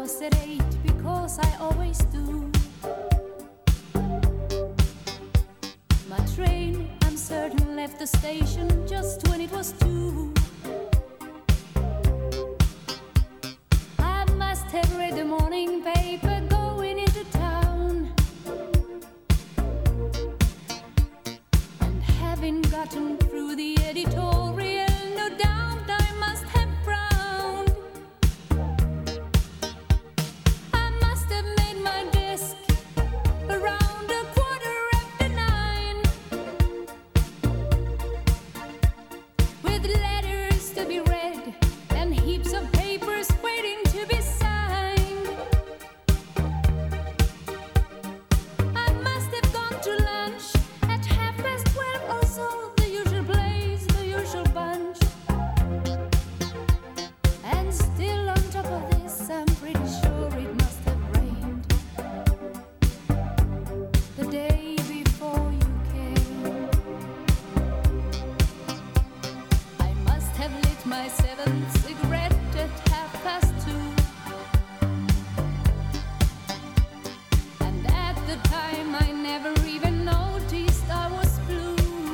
was at 8 because I always do. My train, I'm certain, left the station just when it was 2. I must have read the morning paper going into town, and having gotten through the editorial, no doubt I must have frowned. I must have made my desk around 9:15, with letters to be read and heaps of papers waiting to be signed. I must have gone to lunch at 12:30 or so, the usual place, the usual bunch. And still on top of this, I'm pretty sure it must have rained the day before you came. I must have lit my 7th cigarette at 2:30, and at the time I never even noticed I was blue.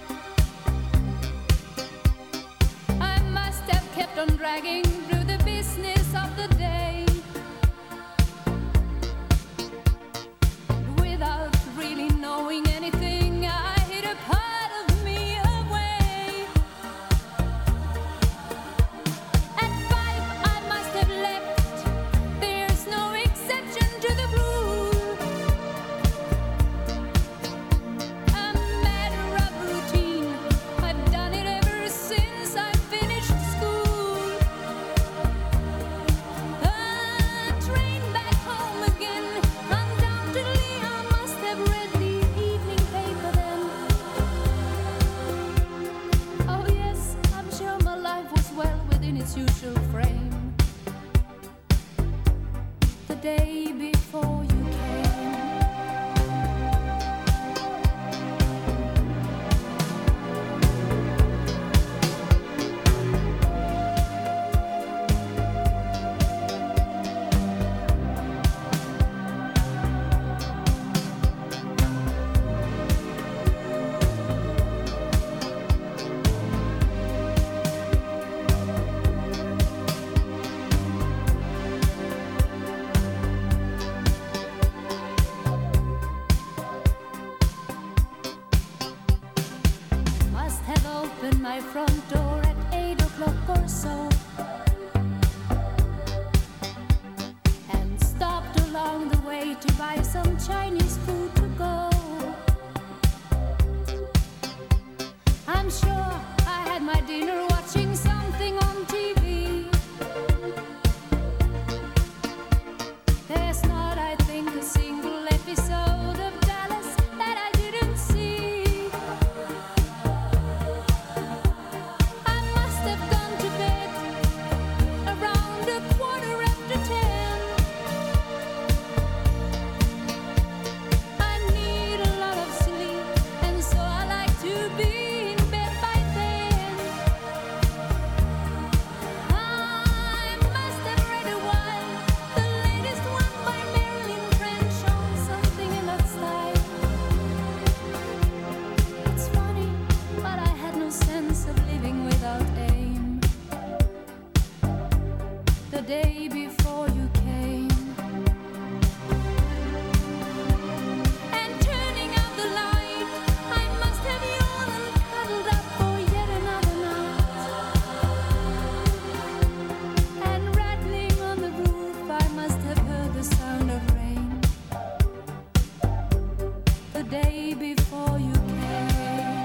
I must have kept on dragging through the business of the day, without really knowing anything. I hid a part of me away. At 5 I must have left. There's no exception to the rule. A matter of routine. I've done it ever since I finished school. A train back home again. Undoubtedly I must have read the evening paper then. Oh yes, I'm sure my life was well within its usual frame the day before you came. Must have opened my front door at 8 o'clock or so, and stopped along the way to buy some Chinese food to go. I'm sure I had my dinner watching something on TV. There's not, I think, a single episode of Dallas that I didn't see. I must have gone to bed around 10:15. I need a lot of sleep, and so I like to be in bed by then. I must have read a while, the latest one by Marilyn Crenshaw, something in that style. It's funny, but I had no sense of living without aim the day before you came. And turning out the light, I must have yawned and cuddled up for yet another night. And rattling on the roof, I must have heard the sound of rain the day before you came.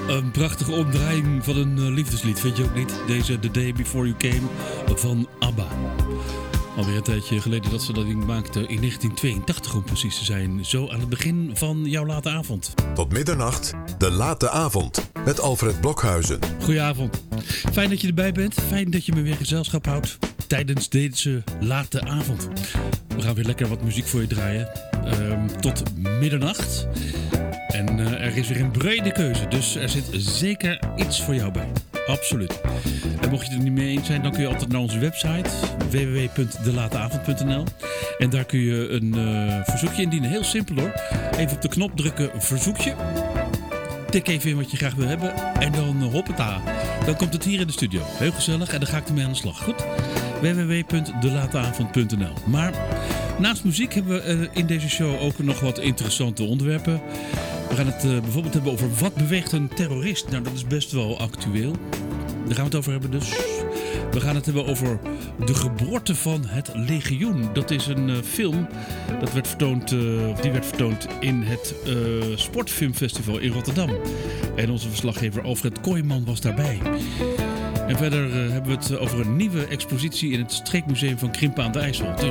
Een prachtige omdraaiing van een liefdeslied, vind je ook niet? Deze The Day Before You Came van ABBA. Alweer een tijdje geleden dat ze dat ding maakten, in 1982 om precies te zijn. Zo aan het begin van jouw late avond. Tot middernacht, de late avond, met Alfred Blokhuizen. Goedenavond. Fijn dat je erbij bent. Fijn dat je me weer gezelschap houdt tijdens deze late avond. We gaan weer lekker wat muziek voor je draaien. Tot middernacht. En er is weer een brede keuze, dus er zit zeker iets voor jou bij. Absoluut. En mocht je het er niet mee eens zijn, dan kun je altijd naar onze website www.delateavond.nl. En daar kun je een verzoekje indienen. Heel simpel hoor. Even op de knop drukken verzoekje. Tik even in wat je graag wil hebben. En dan hoppata. Dan komt het hier in de studio. Heel gezellig en dan ga ik ermee aan de slag. Goed? www.delateavond.nl. Maar naast muziek hebben we in deze show ook nog wat interessante onderwerpen. We gaan het bijvoorbeeld hebben over wat beweegt een terrorist. Nou, dat is best wel actueel. Daar gaan we het over hebben dus. We gaan het hebben over de geboorte van het legioen. Dat is een film dat werd vertoond, die werd vertoond in het Sportfilmfestival in Rotterdam. En onze verslaggever Alfred Kooijman was daarbij. En verder hebben we het over een nieuwe expositie in het Streekmuseum van Krimpen aan de IJssel. Dus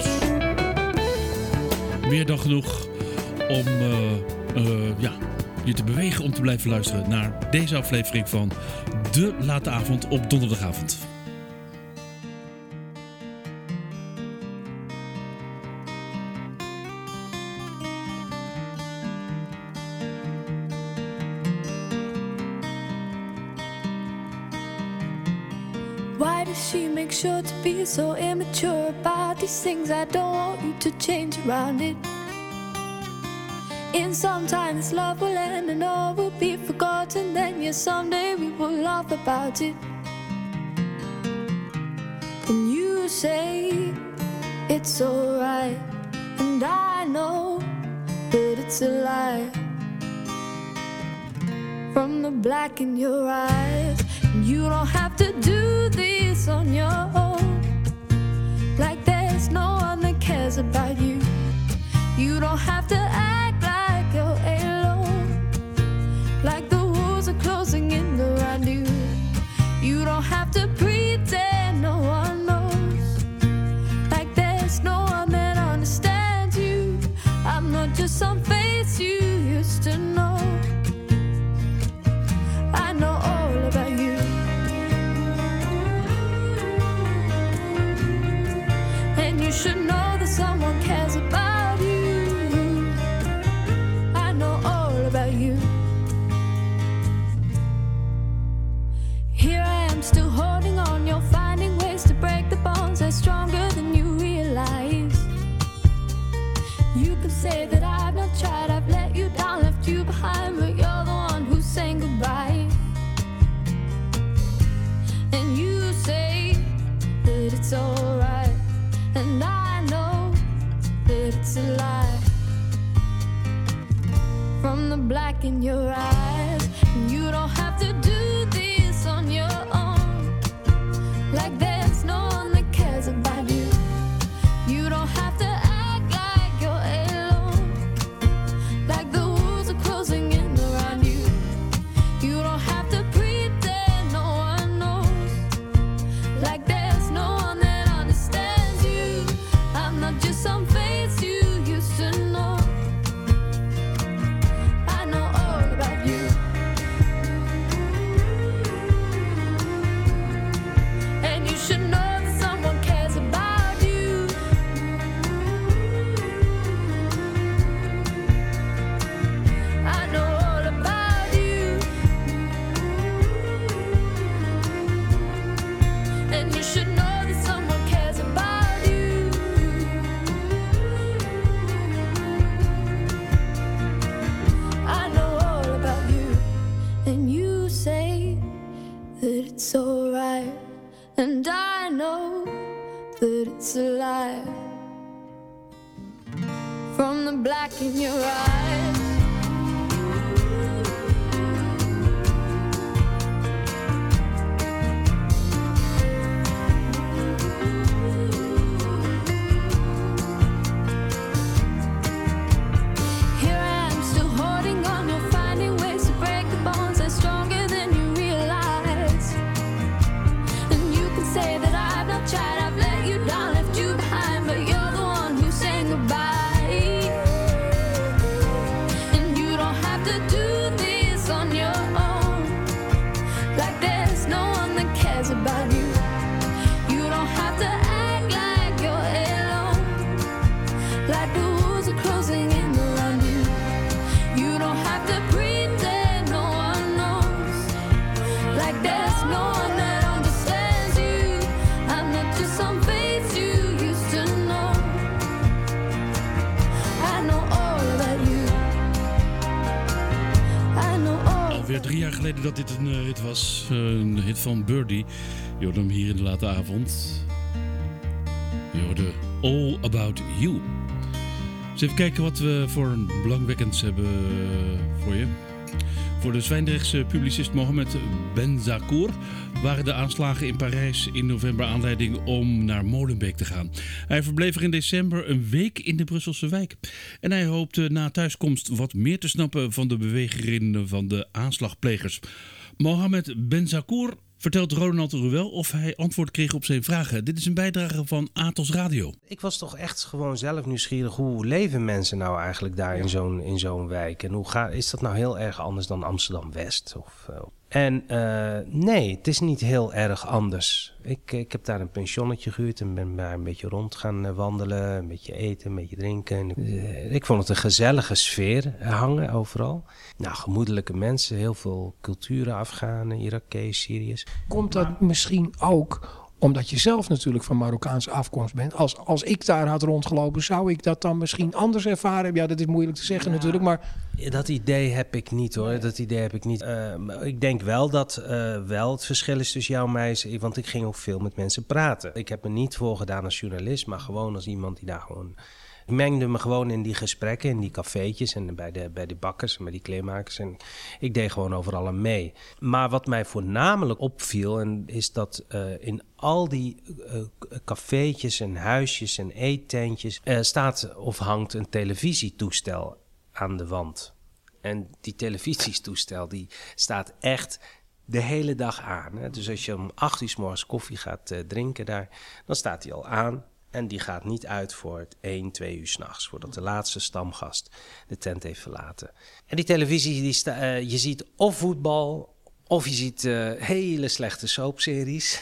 meer dan genoeg om je te bewegen om te blijven luisteren naar deze aflevering van De Late Avond op donderdagavond. Why does she make sure to be so immature about these things? I don't want you to change around it. In some time this love will end and all will be forgotten. Then yes, someday we will laugh about it. And you say it's alright, and I know that it's a lie. From the black in your eyes, and you don't have to do this on your own. Like there's no one that cares about you. You don't have to act like you're alone. Like the walls are closing in around you. You don't have to pretend no one knows. Like there's no one that understands you. I'm not just some face you used to know. I know all about you. And you should know that someone cares about you. I know all about you. Here I am still holding on. You're finding ways to break the bonds. They're stronger than you realize. You can say that I've not tried. I've let you down, left you behind. But you're the one who's saying goodbye. And you say that it's alright. And I know that it's a lie. From the black in your eyes, and you don't have to do this on your own. Like there's no one that cares about you. You don't have to act like you're alone. Like the walls are closing in around you. You don't have to pretend no one knows. Like there's no one that understands you. I'm not just some face you used to know. I know all about you. And you should know that someone cares about you. I know all about you. And you should know that someone cares about you. I know all about you. And you say that it's alright. And I know that it's a lie. From the black in your eyes. Here I am still holding on. You're finding ways to break the bonds. They're stronger than Alweer 3 jaar geleden dat dit een hit was. Een hit van Birdie. Je hoorde hem hier in de late avond. Je hoorde All About You. Dus even kijken wat we voor een belangwekkends hebben voor je. Voor de Zwijndrechtse publicist Mohamed Benzakour waren de aanslagen in Parijs in november aanleiding om naar Molenbeek te gaan. Hij verbleef er in december een week in de Brusselse wijk. En hij hoopte na thuiskomst wat meer te snappen van de beweegredenen van de aanslagplegers. Mohamed Benzakour vertelt Ronald Ruel of hij antwoord kreeg op zijn vragen. Dit is een bijdrage van Atos Radio. Ik was toch echt gewoon zelf nieuwsgierig. Hoe leven mensen nou eigenlijk daar in zo'n wijk? En is dat nou heel erg anders dan Amsterdam-West? Nee, het is niet heel erg anders. Ik heb daar een pensionnetje gehuurd en ben daar een beetje rond gaan wandelen. Een beetje eten, een beetje drinken. Ik vond het een gezellige sfeer hangen overal. Nou, gemoedelijke mensen, heel veel culturen, Afghanen, Irakees, Syriërs. Komt dat misschien ook omdat je zelf natuurlijk van Marokkaanse afkomst bent? Als ik daar had rondgelopen, zou ik dat dan misschien anders ervaren? Ja, dat is moeilijk te zeggen natuurlijk, maar... Dat idee heb ik niet hoor, ik denk wel dat wel het verschil is tussen jou en mij, want ik ging ook veel met mensen praten. Ik heb me niet voorgedaan als journalist, maar gewoon als iemand die daar gewoon... Ik mengde me gewoon in die gesprekken, in die cafeetjes en bij de bakkers en bij die kleermakers. En ik deed gewoon overal aan mee. Maar wat mij voornamelijk opviel, is dat in al die cafeetjes en huisjes en eettentjes staat of hangt een televisietoestel aan de wand. En die televisietoestel die staat echt de hele dag aan. Hè? Dus als je om 8 uur 's morgens koffie gaat drinken daar, dan staat die al aan. En die gaat niet uit voor het 1, 2 uur 's nachts, voordat de laatste stamgast de tent heeft verlaten. En die televisie, je ziet of voetbal, of je ziet hele slechte soapseries.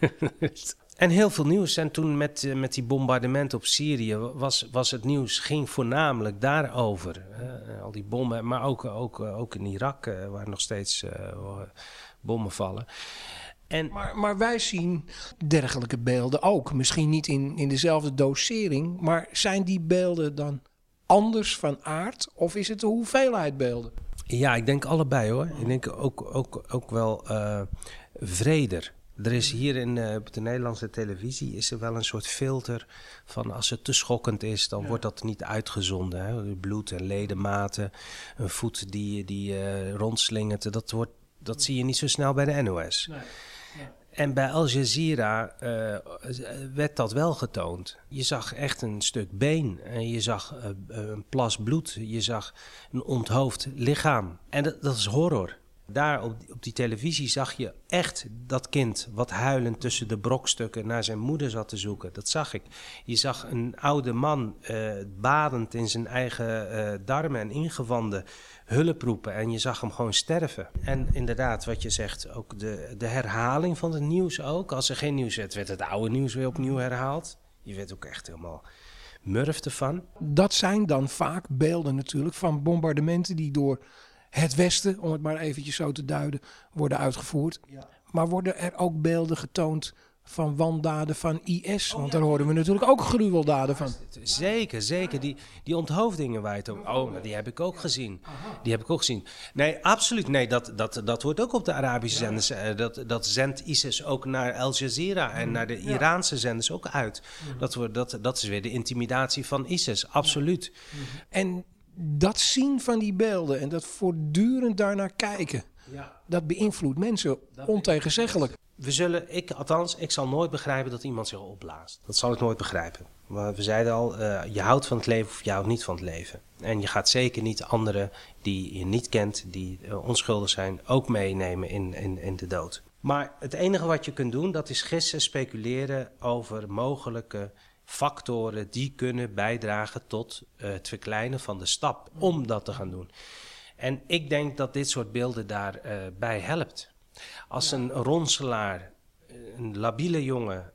En heel veel nieuws. En toen met die bombardementen op Syrië was het nieuws, ging voornamelijk daarover. Al die bommen, maar ook in Irak, waar nog steeds bommen vallen. Maar wij zien dergelijke beelden ook. Misschien niet in dezelfde dosering, maar zijn die beelden dan anders van aard? Of is het de hoeveelheid beelden? Ja, ik denk allebei hoor. Ik denk ook wel vreder. Er is hier op de Nederlandse televisie is er wel een soort filter van als het te schokkend is, dan wordt dat niet uitgezonden. Hè? Bloed en ledematen, een voet die rondslingert, dat zie je niet zo snel bij de NOS. Nee. Ja. En bij Al Jazeera werd dat wel getoond. Je zag echt een stuk been. En je zag een plas bloed. Je zag een onthoofd lichaam. En dat is horror. Daar op die televisie zag je echt dat kind wat huilend tussen de brokstukken naar zijn moeder zat te zoeken. Dat zag ik. Je zag een oude man badend in zijn eigen darmen en ingewanden hulp roepen. En je zag hem gewoon sterven. En inderdaad, wat je zegt, ook de herhaling van het nieuws ook. Als er geen nieuws werd het oude nieuws weer opnieuw herhaald. Je werd ook echt helemaal murf ervan. Dat zijn dan vaak beelden natuurlijk van bombardementen die door het Westen, om het maar eventjes zo te duiden, worden uitgevoerd. Ja. Maar worden er ook beelden getoond van wandaden van IS? Want daar horen we natuurlijk ook gruweldaden van. Zeker. Die onthoofdingen waar je het over... Oh, maar die heb ik ook gezien. Nee, absoluut. Nee, dat wordt ook op de Arabische zenders. Dat zendt ISIS ook naar Al Jazeera en naar de Iraanse zenders ook uit. Dat is weer de intimidatie van ISIS, absoluut. En dat zien van die beelden en dat voortdurend daarnaar kijken, dat beïnvloedt mensen ontegenzeggelijk. Ik zal nooit begrijpen dat iemand zich opblaast. Dat zal ik nooit begrijpen. Maar we zeiden al, je houdt van het leven of je houdt niet van het leven. En je gaat zeker niet anderen die je niet kent, die onschuldig zijn, ook meenemen in de dood. Maar het enige wat je kunt doen, dat is gissen, speculeren over mogelijke factoren die kunnen bijdragen tot het verkleinen van de stap om dat te gaan doen. En ik denk dat dit soort beelden daarbij helpt. Als een ronselaar, een labiele jongen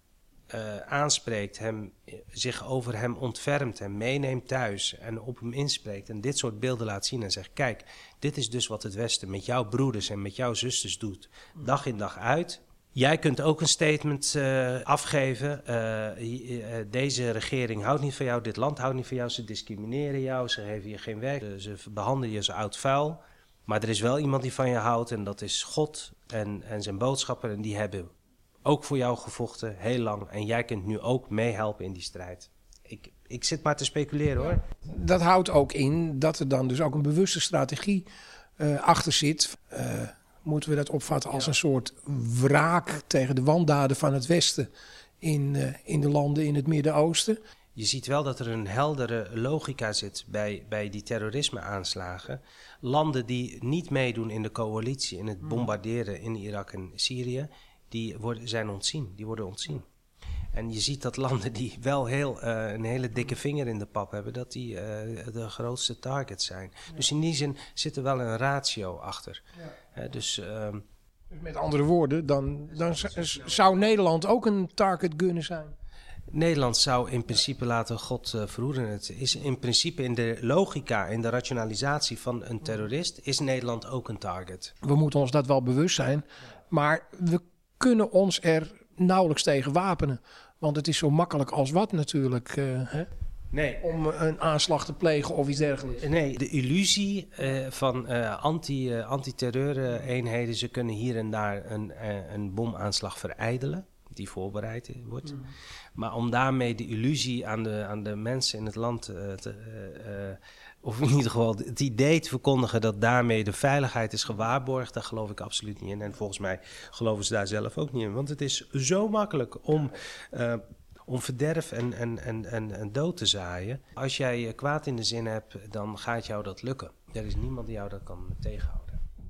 aanspreekt, zich over hem ontfermt, hem meeneemt thuis en op hem inspreekt en dit soort beelden laat zien en zegt, kijk, dit is dus wat het Westen met jouw broeders en met jouw zusters doet, dag in dag uit. Jij kunt ook een statement afgeven. Deze regering houdt niet van jou, dit land houdt niet van jou. Ze discrimineren jou, ze geven je geen werk. Ze behandelen je als oud vuil. Maar er is wel iemand die van je houdt en dat is God en zijn boodschappen. En die hebben ook voor jou gevochten, heel lang. En jij kunt nu ook meehelpen in die strijd. Ik zit maar te speculeren hoor. Dat houdt ook in dat er dan dus ook een bewuste strategie achter zit. Moeten we dat opvatten als een soort wraak tegen de wandaden van het Westen in de landen in het Midden-Oosten? Je ziet wel dat er een heldere logica zit bij die terrorisme-aanslagen. Landen die niet meedoen in de coalitie, in het bombarderen in Irak en Syrië, die worden ontzien. En je ziet dat landen die wel een hele dikke vinger in de pap hebben, dat die de grootste target zijn. Ja. Dus in die zin zit er wel een ratio achter. Ja. Dus met andere woorden, dan zou Nederland ook een target kunnen zijn? Nederland zou in principe laten God verhoeden. Het is in principe in de logica, in de rationalisatie van een terrorist, is Nederland ook een target. We moeten ons dat wel bewust zijn, maar we kunnen ons er nauwelijks tegen wapenen. Want het is zo makkelijk als wat natuurlijk, Nee. om een aanslag te plegen of iets dergelijks. Nee, de illusie van anti-terreur-eenheden, ze kunnen hier en daar een bomaanslag verijdelen die voorbereid wordt. Maar om daarmee de illusie aan de mensen in het land of in ieder geval het idee te verkondigen dat daarmee de veiligheid is gewaarborgd, daar geloof ik absoluut niet in. En volgens mij geloven ze daar zelf ook niet in. Want het is zo makkelijk om verderf en dood te zaaien. Als jij kwaad in de zin hebt, dan gaat jou dat lukken. Er is niemand die jou dat kan tegenhouden.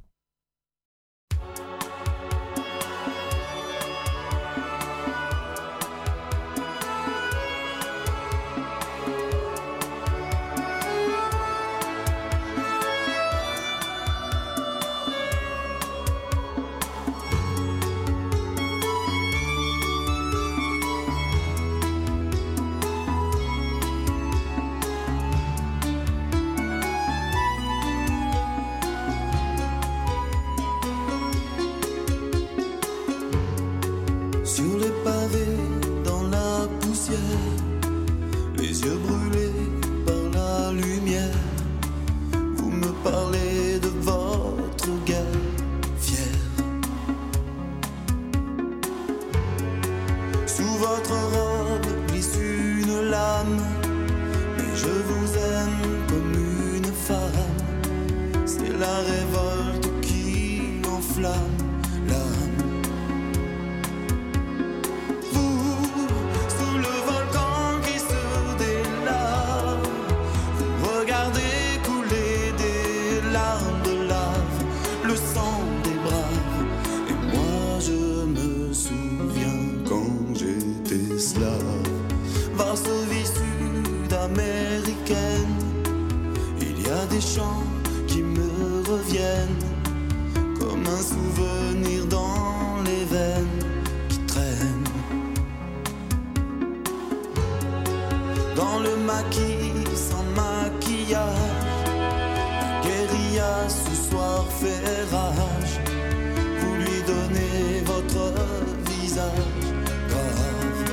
Sur les pavés, dans la poussière, les yeux brûlés par la lumière, vous me parlez de votre guerre fière. Sous votre robe glisse une lame, mais je vous aime comme une femme. C'est la révolte qui enflamme l'âme. Varsovie sud-américaine, il y a des chants qui me reviennent comme un souvenir dans les veines qui traînent. Dans le maquis sans maquillage, la guérilla ce soir fait rage. Vous lui donnez votre visage grave.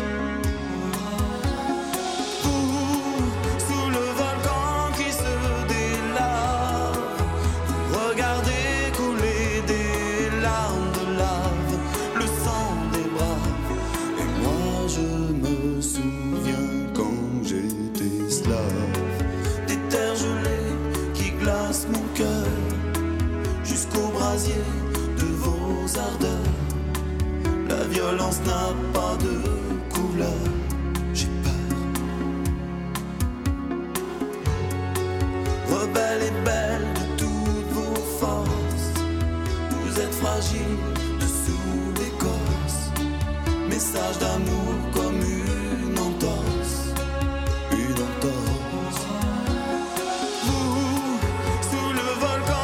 De vos ardeurs, la violence n'a pas de couleur. J'ai peur. Rebelle et belle de toutes vos forces, vous êtes fragile dessous l'écorce. Message d'amour comme une entorse, une entorse. Vous, sous le volcan.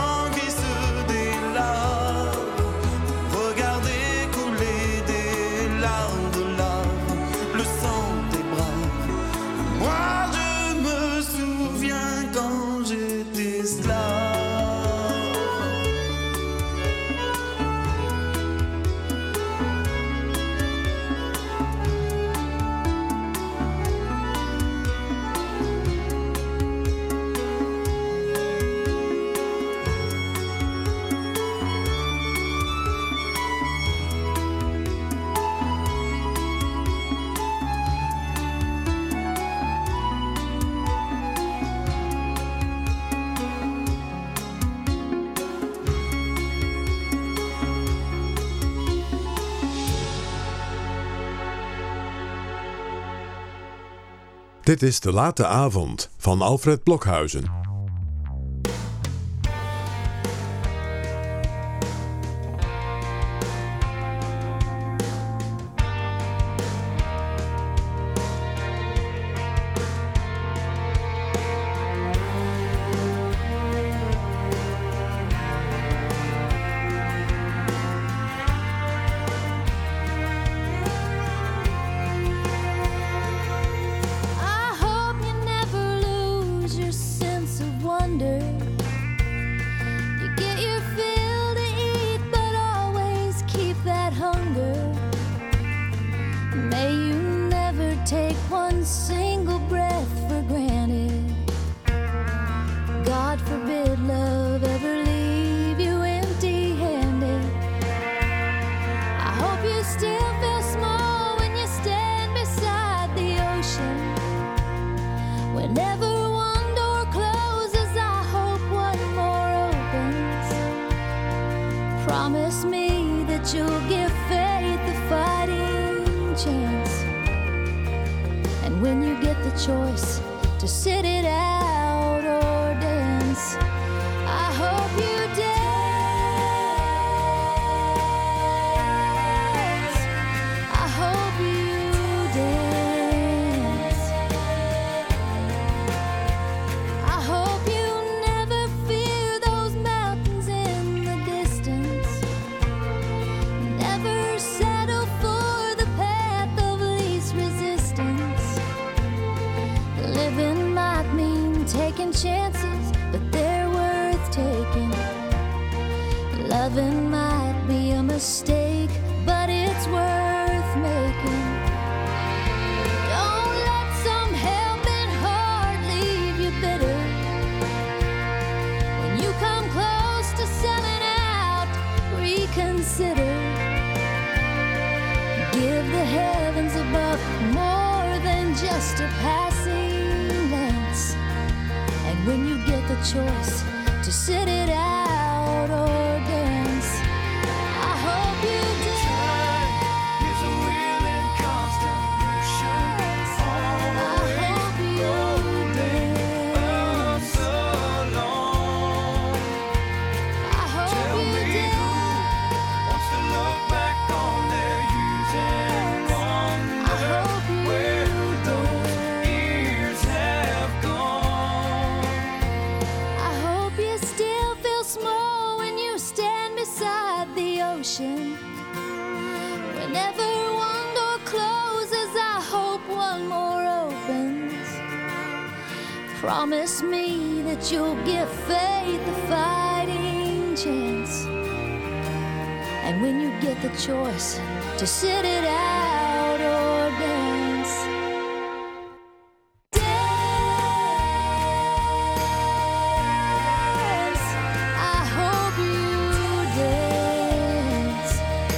Dit is De Late Avond van Alfred Blokhuizen. Promise me that you'll give faith the fighting chance. And when you get the choice to sit it out or dance, I hope you dance. I hope you dance. I hope you never fear those mountains in the distance. Never settle for the path of least resistance. Living might mean taking chances, but they're worth taking. Loving might be a mistake, but it's worth making. Don't let some helping heart leave you bitter. When you come close to selling out, reconsider. Give the heavens above more than just a passing glance. And when you get the choice to sit it out or dance, I hope you dance. Is a wheel in constant motion. I hope you dance. So long. I hope you dance. Wants to look back on their youth and I wonder hope you where those dance. years have gone. I hope you still feel small when you stand beside the ocean. Whenever one door closes, I hope one more opens. Promise me that you'll give faith a fighting chance. And when you get the choice to sit it out or dance, dance. I hope you dance.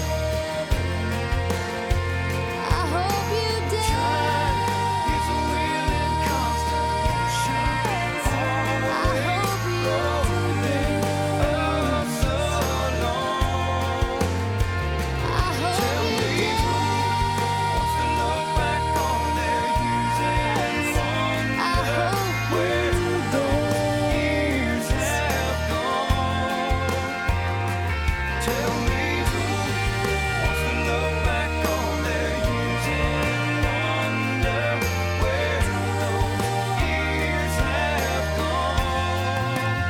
I hope you dance. Is a wheel in constant motion. I hope you dance. So long. I hope you dance. Wants to look back on their youth and I wonder hope where you years dance. have gone. Tell me who wants to look back on their youth and wonder where those years have gone.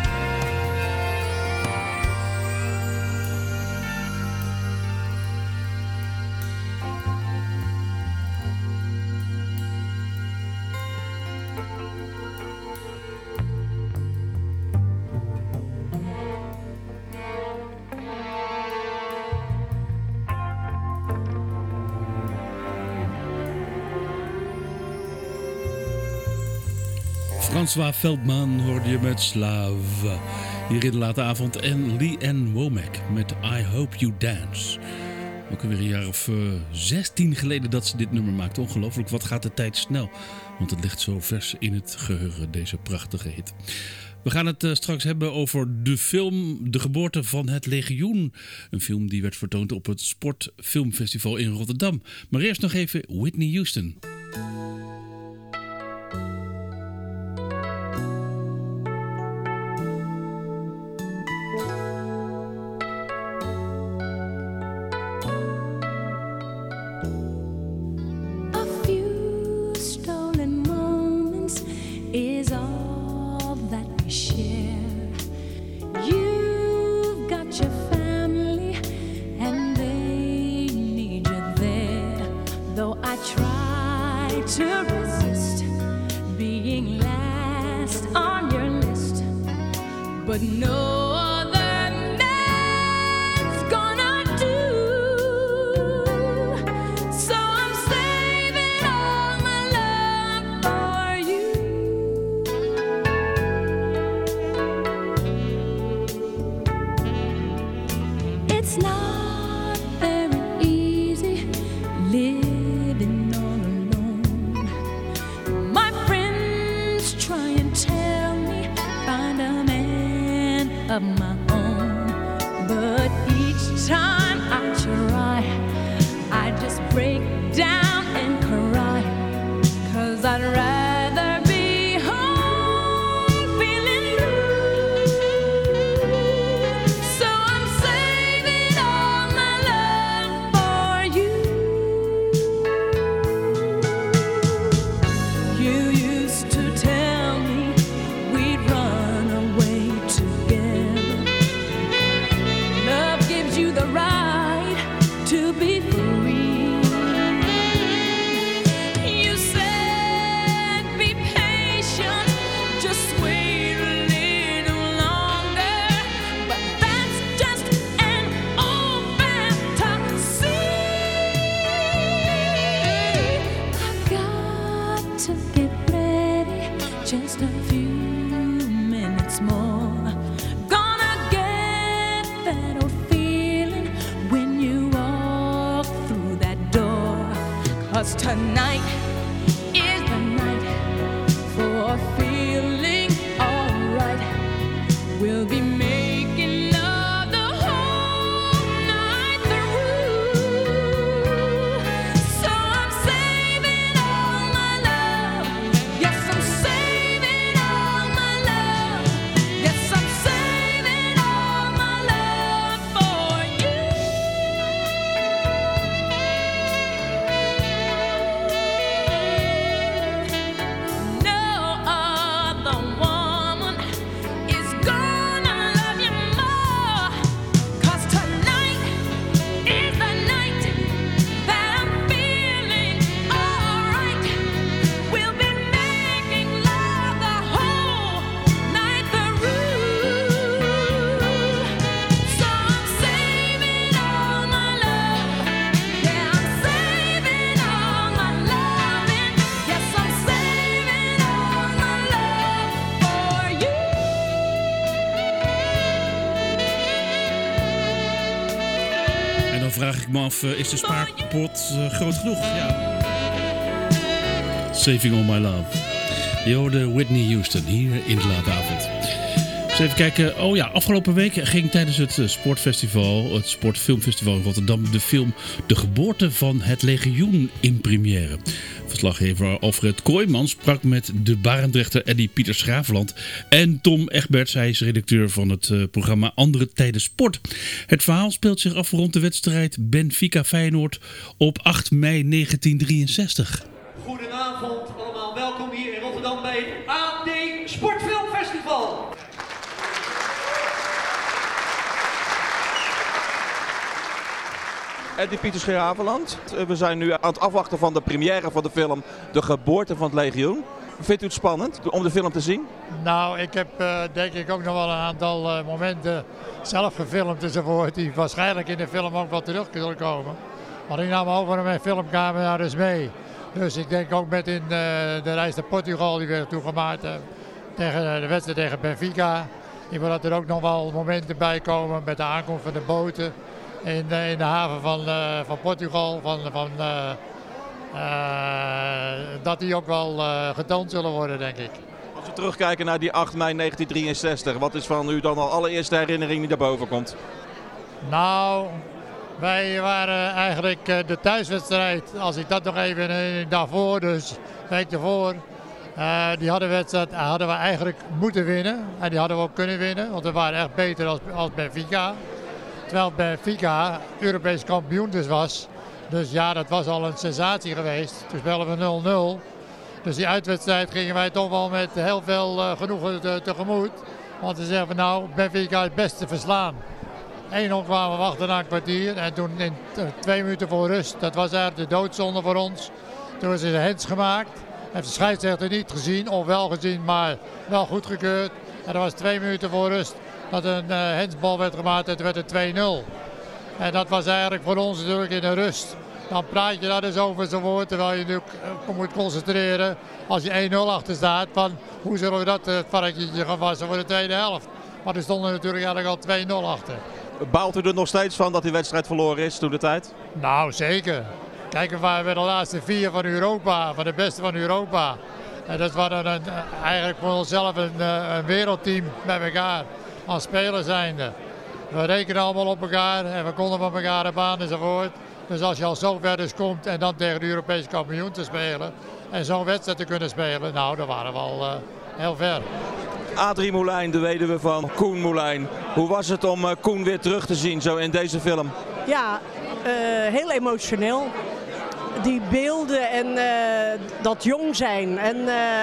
François Veldman hoorde je met Slav. Hier in De Late Avond. En Lee-Ann Womack met I Hope You Dance. Ook alweer een jaar of 16 geleden dat ze dit nummer maakte. Ongelooflijk, wat gaat de tijd snel. Want het ligt zo vers in het geheugen, deze prachtige hit. We gaan het straks hebben over de film De Geboorte van het Legioen. Een film die werd vertoond op het Sportfilmfestival in Rotterdam. Maar eerst nog even Whitney Houston. It's not very easy living all alone. My friends try and tell me find a man of my own, but each time I try, I just break down and cry, 'cause I'd rather be home feeling blue. So I'm saving all my love for you. You used to tell me we'd run away together. Love gives you the right to be free. You said be patient, just wait a little longer, but that's just an old fantasy. I've got to get ready, just a few minutes more. Gonna get that old feeling when you walk through that door. 'Cause tonight is the night for feeling alright. We'll be making love the whole night through. So I'm saving all my love. Yes, I'm saving all my love. Yes, I'm saving all my love for you. No other woman is gonna love you more. 'Cause tonight is the night that I'm feeling alright. We'll be making love the whole night through. So I'm saving all my love. Yeah, I'm saving all my loving. Yes, I'm saving all my love for you. En dan vraag ik me af, is de spaarpot groot genoeg? Ja. Saving All My Love. Je hoorde Whitney Houston hier in de late avond. Dus even kijken. Oh ja, afgelopen week ging tijdens het sportfestival, het sportfilmfestival in Rotterdam, de film De Geboorte van het Legioen in première. Verslaggever Alfred Kooijman sprak met de Barendrechter Eddie Pieter Schraveland en Tom Egberts. Hij is redacteur van het programma Andere Tijden Sport. Het verhaal speelt zich af rond de wedstrijd Benfica-Feyenoord op 8 mei 1963. Goedenavond allemaal, welkom hier in Rotterdam bij het AD Sportfilmfestival. Eddie Pieter Schraveland. We zijn nu aan het afwachten van de première van de film De Geboorte van het Legioen. Vindt u het spannend om de film te zien? Nou, ik heb denk ik ook nog wel een aantal momenten zelf gefilmd enzovoort, die waarschijnlijk in de film ook wel terug zullen komen. Want ik nam over mijn filmcamera dus mee. Dus ik denk ook met in de reis naar Portugal die we toen gemaakt hebben, tegen de wedstrijd tegen Benfica. Ik wil dat er ook nog wel momenten bij komen met de aankomst van de boten in de haven van Portugal. Dat die ook wel getoond zullen worden, denk ik. Als we terugkijken naar die 8 mei 1963, wat is van u dan al allereerste herinnering die daarboven komt? Nou, wij waren eigenlijk de thuiswedstrijd, als ik dat nog even daarvoor, dus week ervoor, die wedstrijd hadden we eigenlijk moeten winnen. En die hadden we ook kunnen winnen, want we waren echt beter als Benfica. Terwijl Benfica Europees kampioen dus was. Dus ja, dat was al een sensatie geweest. Toen spelen we 0-0. Dus die uitwedstrijd gingen wij toch wel met heel veel genoegen tegemoet. Want ze zeggen nou, Benfica het beste verslaan. 1-0 kwamen we achter na een kwartier. En toen in 2 minuten voor rust, dat was eigenlijk de doodzonde voor ons. Toen is er een hands gemaakt. Heeft de scheidsrechter niet gezien, of wel gezien, maar wel goedgekeurd. En dat was 2 minuten voor rust dat een handsbal werd gemaakt en toen werd het 2-0. En dat was eigenlijk voor ons natuurlijk in de rust. Dan praat je daar dus over zo'n woord, terwijl je natuurlijk moet concentreren als je 1-0 achter staat. Van hoe zullen we dat varkentje gaan wassen voor de tweede helft. Maar er stonden natuurlijk eigenlijk al 2-0 achter. Baalt u er nog steeds van dat die wedstrijd verloren is toen de tijd? Nou, zeker. Kijk, we waren de laatste 4 van Europa, van de beste van Europa. En dat was eigenlijk voor onszelf een wereldteam met elkaar, als speler zijnde. We rekenen allemaal op elkaar en we konden van elkaar de baan enzovoort. Dus als je al zo ver dus komt en dan tegen de Europese kampioen te spelen en zo'n wedstrijd te kunnen spelen, nou, dan waren we al heel ver. Adrie Moulijn, de weduwe van Koen Moulijn. Hoe was het om Koen weer terug te zien zo in deze film? Ja, heel emotioneel. Die beelden en dat jong zijn. En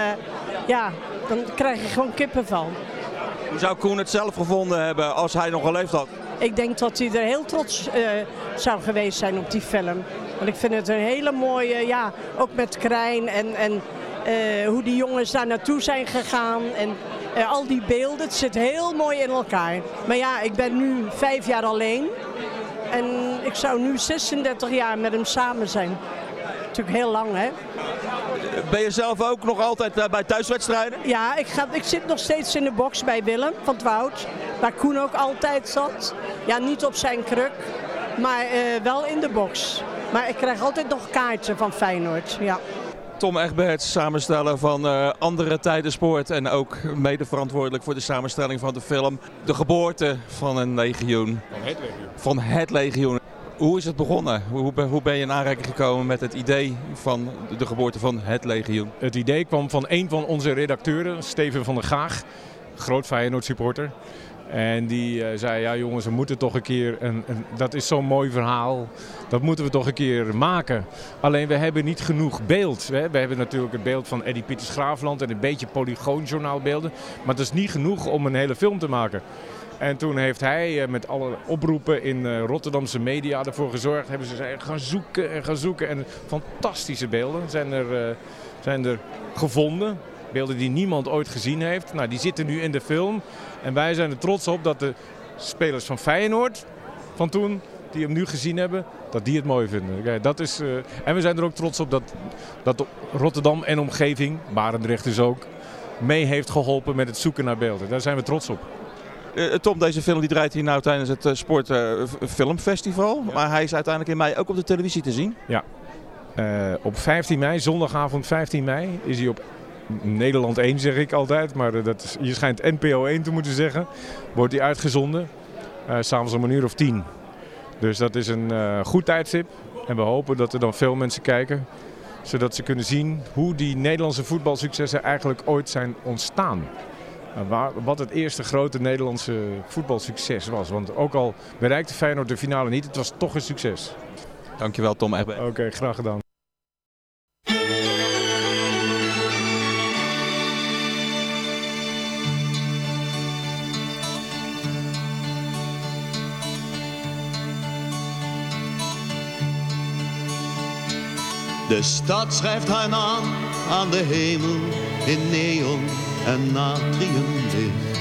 ja, dan krijg je gewoon kippenvel. Hoe zou Koen het zelf gevonden hebben als hij nog geleefd had? Ik denk dat hij er heel trots zou geweest zijn op die film. Want ik vind het een hele mooie, ja, ook met Krijn en hoe die jongens daar naartoe zijn gegaan. En al die beelden, het zit heel mooi in elkaar. Maar ja, ik ben nu 5 jaar alleen. En ik zou nu 36 jaar met hem samen zijn. Natuurlijk heel lang, hè? Ben je zelf ook nog altijd bij thuiswedstrijden? Ja, ik zit nog steeds in de box bij Willem van 't Woud. Waar Koen ook altijd zat. Ja, niet op zijn kruk, maar wel in de box. Maar ik krijg altijd nog kaarten van Feyenoord, ja. Tom Egberts, samensteller van Andere Tijden Sport en ook mede verantwoordelijk voor de samenstelling van de film. De geboorte van een legioen. Van het legioen. Hoe is het begonnen? Hoe ben je in aanraking gekomen met het idee van de geboorte van het legioen? Het idee kwam van een van onze redacteuren, Steven van der Gaag, groot Feyenoord supporter. En die zei, ja jongens, we moeten toch een keer, dat is zo'n mooi verhaal, dat moeten we toch een keer maken. Alleen we hebben niet genoeg beeld. Hè? We hebben natuurlijk het beeld van Eddie Pieters Graafland en een beetje polygoonjournaalbeelden. Maar dat is niet genoeg om een hele film te maken. En toen heeft hij met alle oproepen in Rotterdamse media ervoor gezorgd. Hebben ze gezegd, gaan zoeken. En fantastische beelden zijn er gevonden. Beelden die niemand ooit gezien heeft. Nou, die zitten nu in de film. En wij zijn er trots op dat de spelers van Feyenoord van toen, die hem nu gezien hebben, dat die het mooi vinden. Kijk, dat is, en we zijn er ook trots op dat Rotterdam en omgeving, Barendrecht dus ook, mee heeft geholpen met het zoeken naar beelden. Daar zijn we trots op. Tom, deze film die draait hier nou tijdens het Sportfilmfestival. Ja. Maar hij is uiteindelijk in mei ook op de televisie te zien. Ja, op 15 mei, zondagavond 15 mei, is hij op Nederland 1 zeg ik altijd. Maar hier schijnt NPO 1 te moeten zeggen. Wordt hij uitgezonden, 's avonds om 10:00. Dus dat is een goed tijdstip. En we hopen dat er dan veel mensen kijken. Zodat ze kunnen zien hoe die Nederlandse voetbalsuccessen eigenlijk ooit zijn ontstaan. Wat het eerste grote Nederlandse voetbalsucces was. Want ook al bereikte Feyenoord de finale niet, het was toch een succes. Dankjewel Tom Egberts. Oké, graag gedaan. De stad schrijft haar naam aan de hemel in neon en natriumlicht.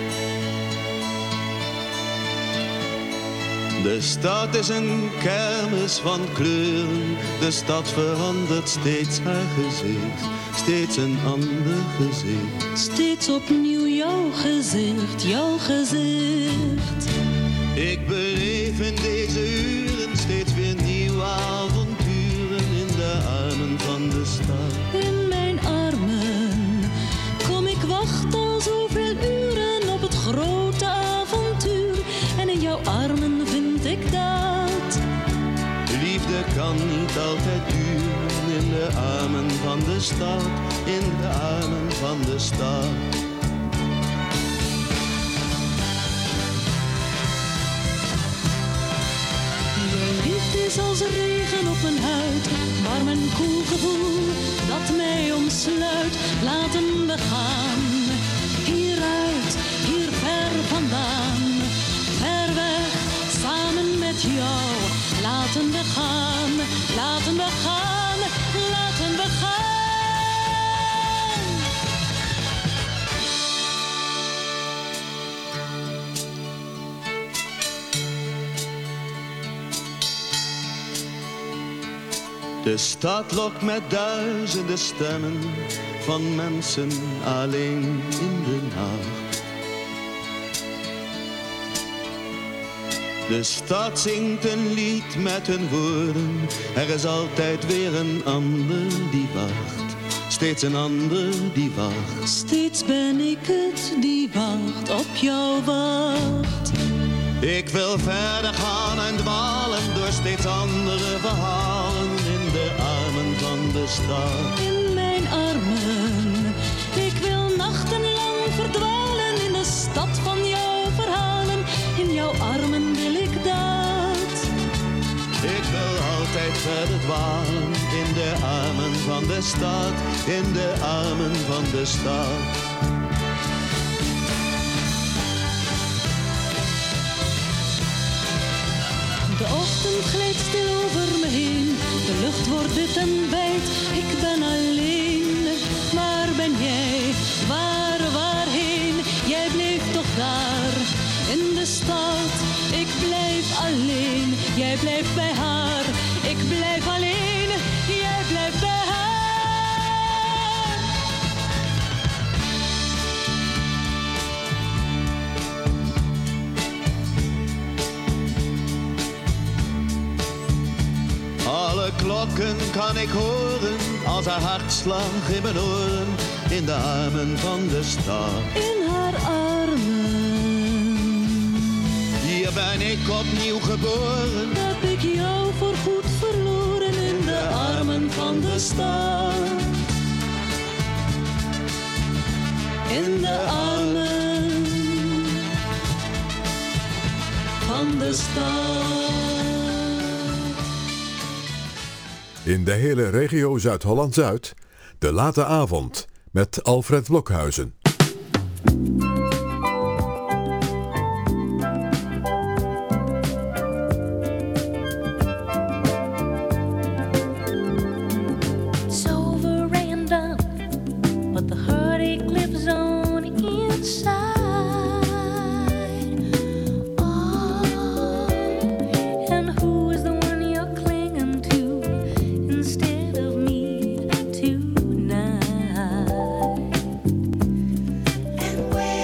De stad is een kermis van kleuren. De stad verandert steeds haar gezicht. Steeds een ander gezicht. Steeds opnieuw jouw gezicht, jouw gezicht. Ik beleef in deze uren steeds weer nieuwe avonturen in de armen van de stad. In mijn armen kom ik wacht al zoveel uren op het grote avontuur. En in jouw armen vind ik dat. Liefde kan niet altijd duren in de armen van de stad. In de armen van de stad. Is als regen op mijn huid, warm en koel gevoel dat mij omsluit. Laten we gaan, hieruit, hier ver vandaan. Ver weg, samen met jou. Laten we gaan, laten we gaan, laten we gaan. De stad lokt met duizenden stemmen van mensen alleen in de nacht. De stad zingt een lied met hun woorden. Er is altijd weer een ander die wacht. Steeds een ander die wacht. Steeds ben ik het die wacht, op jou wacht. Ik wil verder gaan en dwalen door steeds andere verhalen. In de armen van de stad. In mijn armen. Ik wil nachtenlang verdwalen in de stad van jouw verhalen. In jouw armen wil ik dat. Ik wil altijd verder dwalen in de armen van de stad. In de armen van de stad. De ochtend glijdt stil over me heen. De lucht wordt dit en wijd. Ik ben alleen. Waar ben jij? Waarheen? Jij bleef toch daar in de stad. Ik blijf alleen. Jij blijft bij haar. Ik blijf alleen. Jij blijft bij haar. Alle klokken kan ik horen als haar hartslag in mijn oren. In de armen van de stad. In haar armen. Hier ben ik opnieuw geboren. Heb ik jou voorgoed verloren in de armen van de stad. In de armen van de stad. In de hele regio Zuid-Holland-Zuid, De Late Avond met Alfred Blokhuizen. It's over and done, but the heartache lives on inside. Oh, and who is the one you're clinging to instead of me tonight? And where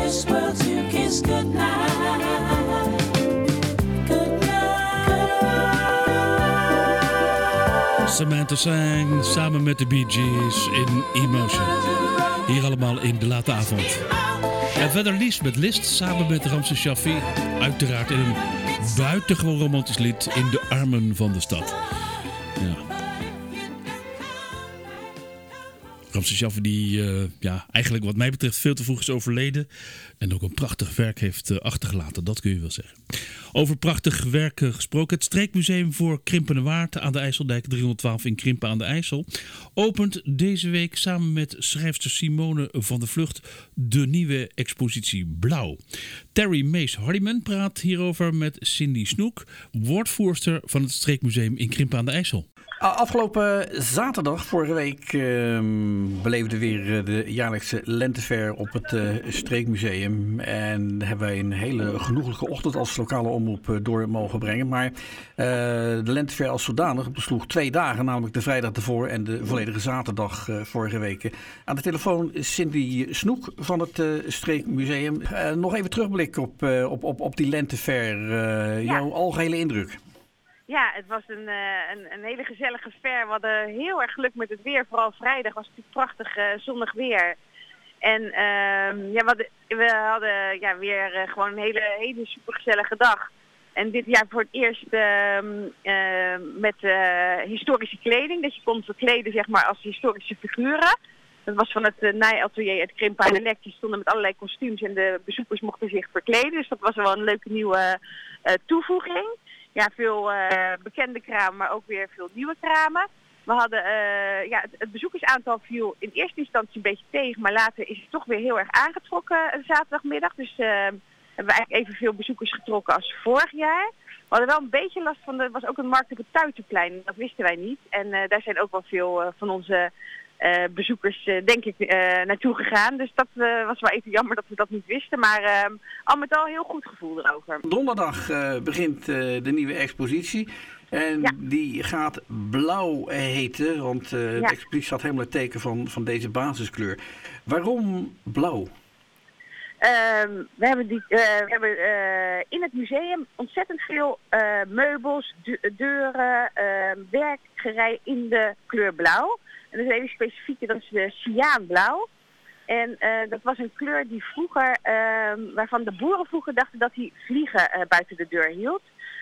this world to kiss goodnight. Samantha Sang samen met de Bee Gees in Emotion. Hier allemaal in de late avond. En verder Lies met List samen met Ramses Shaffi. Uiteraard in een buitengewoon romantisch lied In de armen van de stad. Ja. Ramses Shaffi die eigenlijk wat mij betreft veel te vroeg is overleden. En ook een prachtig werk heeft achtergelaten, dat kun je wel zeggen. Over prachtig werk gesproken. Het Streekmuseum voor Krimpenerwaard aan de IJsseldijk 312 in Krimpen aan de IJssel opent deze week samen met schrijfster Simone van der Vlucht de nieuwe expositie Blauw. Terry Mees-Hardiman praat hierover met Cindy Snoek, woordvoerster van het Streekmuseum in Krimpen aan de IJssel. Afgelopen zaterdag, vorige week, beleefden we weer de jaarlijkse lentefair op het Streekmuseum. En hebben wij een hele genoeglijke ochtend als lokale omroep door mogen brengen. Maar de lentefair als zodanig besloeg 2 dagen, namelijk de vrijdag ervoor en de volledige zaterdag vorige week. Aan de telefoon Cindy Snoek van het Streekmuseum. Nog even terugblik op die lentefair. Jouw algehele indruk. Ja, het was een hele gezellige fair. We hadden heel erg geluk met het weer. Vooral vrijdag was het natuurlijk prachtig zonnig weer. En we hadden weer gewoon een hele supergezellige dag. En dit jaar voor het eerst met historische kleding. Dat je kon verkleden zeg maar als historische figuren. Dat was van het naaiatelier uit Krimpen aan de Lek. Die stonden met allerlei kostuums en de bezoekers mochten zich verkleden. Dus dat was wel een leuke nieuwe toevoeging. Ja, veel bekende kramen, maar ook weer veel nieuwe kramen. We hadden, het bezoekersaantal viel in eerste instantie een beetje tegen, maar later is het toch weer heel erg aangetrokken zaterdagmiddag. Dus hebben we eigenlijk evenveel bezoekers getrokken als vorig jaar. We hadden wel een beetje last van, er was ook een markt op het Tuiterplein, dat wisten wij niet. En daar zijn ook wel veel van onze bezoekers, denk ik, naartoe gegaan. Dus dat was wel even jammer dat we dat niet wisten. Maar al met al heel goed gevoel erover. Donderdag begint de nieuwe expositie. En die gaat Blauw heten. Want de expositie staat helemaal het teken van deze basiskleur. Waarom blauw? We hebben in het museum ontzettend veel meubels, deuren, werkgerei in de kleur blauw. En dat is een hele specifieke, dat is de cyaanblauw. En dat was een kleur die vroeger, waarvan de boeren vroeger dachten dat hij vliegen buiten de deur hield.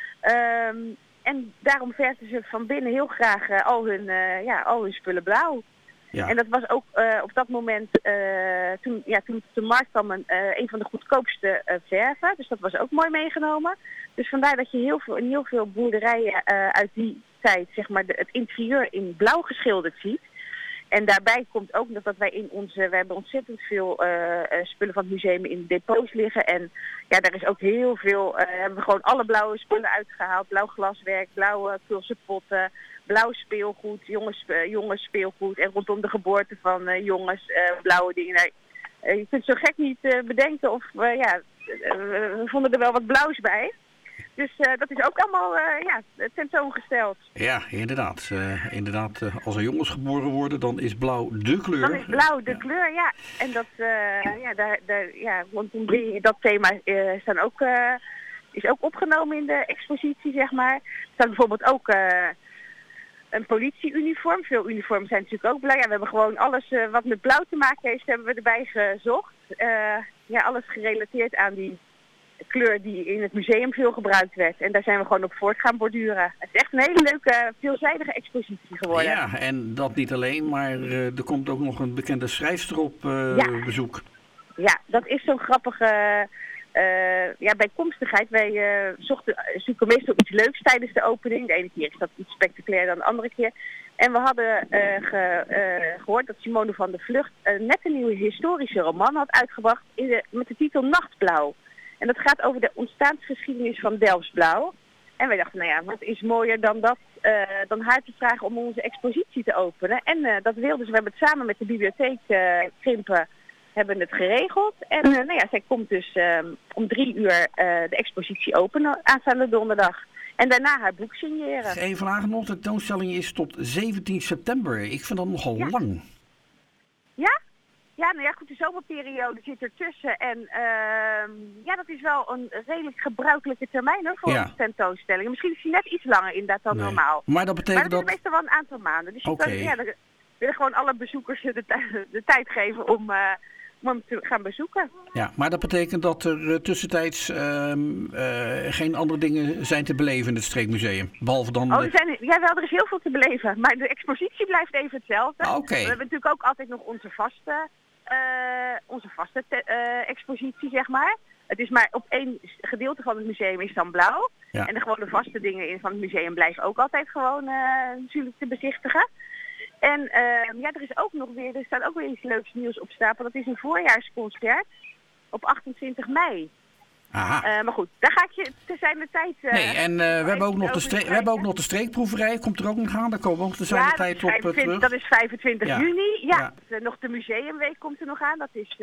En daarom verfden ze van binnen heel graag al hun spullen blauw. Ja. En dat was ook op dat moment, toen het op de markt kwam, een van de goedkoopste verven. Dus dat was ook mooi meegenomen. Dus vandaar dat je in heel veel boerderijen uit die tijd zeg maar, het interieur in blauw geschilderd ziet. En daarbij komt ook nog dat wij we hebben ontzettend veel spullen van het museum in depots liggen. En ja, daar is ook heel veel, hebben we gewoon alle blauwe spullen uitgehaald. Blauw glaswerk, blauwe pulsenpotten, blauw speelgoed, jongens speelgoed. En rondom de geboorte van jongens blauwe dingen. Je kunt zo gek niet bedenken of, we vonden er wel wat blauws bij. Dus dat is ook allemaal tentoongesteld. Ja, inderdaad. Als er jongens geboren worden, dan is blauw de kleur. Dan is blauw de kleur, ja. En dat, rondom dat thema is ook opgenomen in de expositie, zeg maar. Er staat bijvoorbeeld ook een politieuniform. Veel uniformen zijn natuurlijk ook blauw. Ja, we hebben gewoon alles wat met blauw te maken heeft, hebben we erbij gezocht. Alles gerelateerd aan die kleur die in het museum veel gebruikt werd. En daar zijn we gewoon op voort gaan borduren. Het is echt een hele leuke, veelzijdige expositie geworden. Ja, en dat niet alleen, maar er komt ook nog een bekende schrijfster op bezoek. Ja, dat is zo'n grappige bijkomstigheid. Wij zoeken meestal iets leuks tijdens de opening. De ene keer is dat iets spectaculair dan de andere keer. En we hadden gehoord dat Simone van der Vlucht net een nieuwe historische roman had uitgebracht met de titel Nachtblauw. En dat gaat over de ontstaansgeschiedenis van Delfsblauw. En wij dachten, wat is mooier dan dat, dan haar te vragen om onze expositie te openen. En dat wilden ze. We hebben het samen met de bibliotheek Krimpen hebben het geregeld. En zij komt dus om 3 uur de expositie openen aanstaande donderdag. En daarna haar boek signeren. Eén vraag nog, de tentoonstelling is tot 17 september. Ik vind dat nogal lang. Ja? Ja, nou ja, goed, de zomerperiode zit ertussen. En dat is wel een redelijk gebruikelijke termijn hoor, voor een tentoonstelling. Misschien is die net iets langer inderdaad dan normaal. Maar dat betekent dat is meestal wel een aantal maanden. Dus dan willen gewoon alle bezoekers de tijd geven om hem te gaan bezoeken. Ja, maar dat betekent dat er tussentijds geen andere dingen zijn te beleven in het Streekmuseum. Behalve dan... er is heel veel te beleven. Maar de expositie blijft even hetzelfde. Oké. We hebben natuurlijk ook altijd nog onze vaste expositie, zeg maar. Het is maar op één gedeelte van het museum is dan blauw. Ja. En de gewone vaste dingen van het museum blijven ook altijd gewoon natuurlijk te bezichtigen. En er staat ook weer iets leuks nieuws op stapel. Dat is een voorjaarsconcert op 28 mei. Aha. Maar goed, daar ga ik je te zijn de tijd... we hebben ook nog de streekproeverij. Komt er ook nog aan? Daar komen we ook te zijn de tijd op terug. Dat is 25 juni. Ja. Nog de museumweek komt er nog aan. Dat is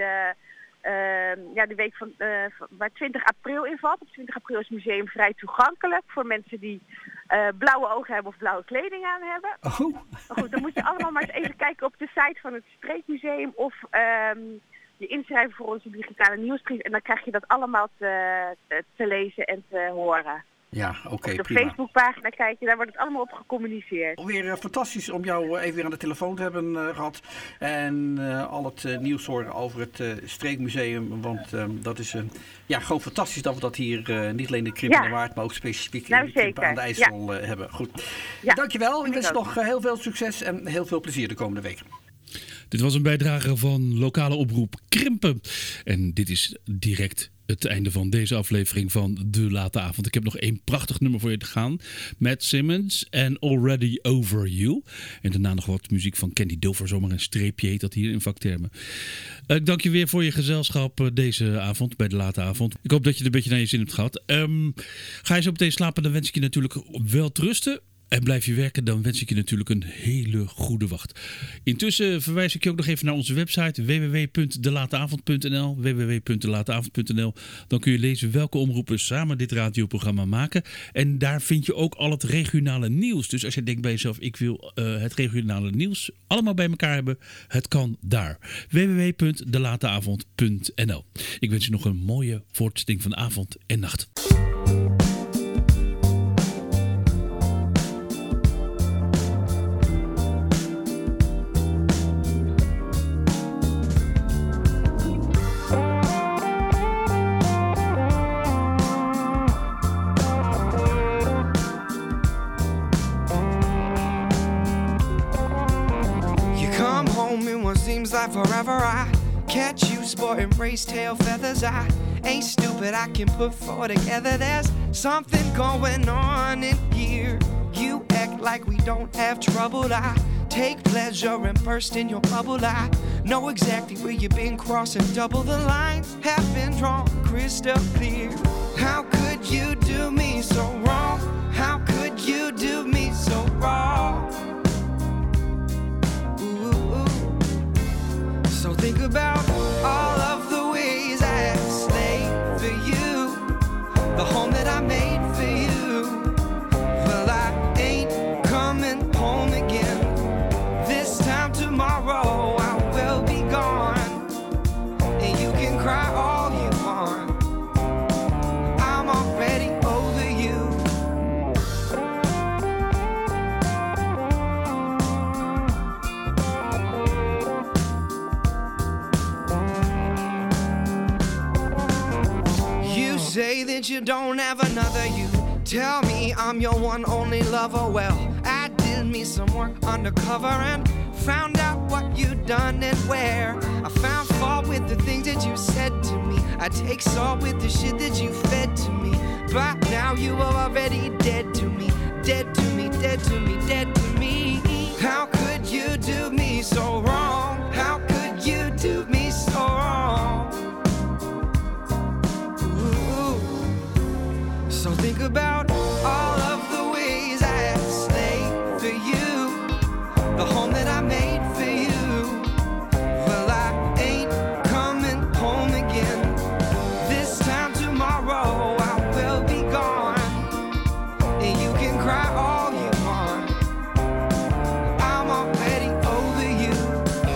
de week waar 20 april in valt. Op 20 april is het museum vrij toegankelijk voor mensen die blauwe ogen hebben of blauwe kleding aan hebben. Oh. Maar goed, dan moet je allemaal maar eens even kijken op de site van het Streekmuseum of je inschrijven voor onze digitale nieuwsbrief. En dan krijg je dat allemaal te lezen en te horen. Ja, oké, op de prima. Facebookpagina kijken, daar wordt het allemaal op gecommuniceerd. Alweer fantastisch om jou even weer aan de telefoon te hebben gehad. En al het nieuws horen over het Streekmuseum. Want dat is gewoon fantastisch dat we dat hier niet alleen de Krimpen en de Waard, maar ook specifiek in de Krimpen aan de IJssel hebben. Goed. Ja. Dankjewel. Ik wens je nog heel veel succes en heel veel plezier de komende weken. Dit was een bijdrage van lokale omroep Krimpen. En dit is direct het einde van deze aflevering van De Late Avond. Ik heb nog 1 prachtig nummer voor je te gaan. Matt Simmons en Already Over You. En daarna nog wat muziek van Candy Dulfer. Zomaar een streepje heet dat hier in vaktermen. Ik dank je weer voor je gezelschap deze avond bij De Late Avond. Ik hoop dat je er een beetje naar je zin hebt gehad. Ga je zo meteen slapen, dan wens ik je natuurlijk wel te rusten. En blijf je werken, dan wens ik je natuurlijk een hele goede wacht. Intussen verwijs ik je ook nog even naar onze website www.delateavond.nl www.delateavond.nl. Dan kun je lezen welke omroepen samen dit radioprogramma maken. En daar vind je ook al het regionale nieuws. Dus als je denkt bij jezelf, ik wil het regionale nieuws allemaal bij elkaar hebben. Het kan daar. www.delateavond.nl. Ik wens je nog een mooie voortzetting van de avond en nacht. Seems like forever I catch you sporting race tail feathers. I ain't stupid, I can put 4 together. There's something going on in here. You act like we don't have trouble. I take pleasure and burst in your bubble. I know exactly where you've been crossing double. The lines have been drawn crystal clear. How could you do me so wrong? How could you do me so wrong? So think about all of the ways I slaved for you, the home that I made for you. Well, I ain't coming home again. This time tomorrow I will be gone, and you can cry all you want. I'm already over you. Say that you don't have another. You tell me I'm your one only lover. Well, I did me some work undercover and found out what you'd done and where. I found fault with the things that you said to me. I take salt with the shit that you fed to me. But now you are already dead to me. Dead to me, dead to me, dead to me. How could you do me so wrong? How could you do me so wrong? So think about all of the ways I slaved for you, the home that I made for you. Well, I ain't coming home again. This time tomorrow I will be gone, and you can cry all you want. I'm already over you.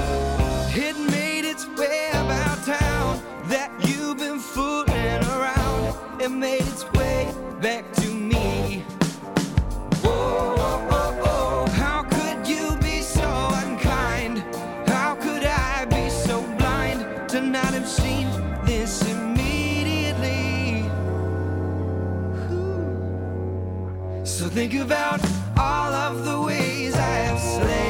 back to me. Oh, oh, oh, oh, how could you be so unkind? How could I be so blind to not have seen this immediately? Ooh. So think about all of the ways I have slayed.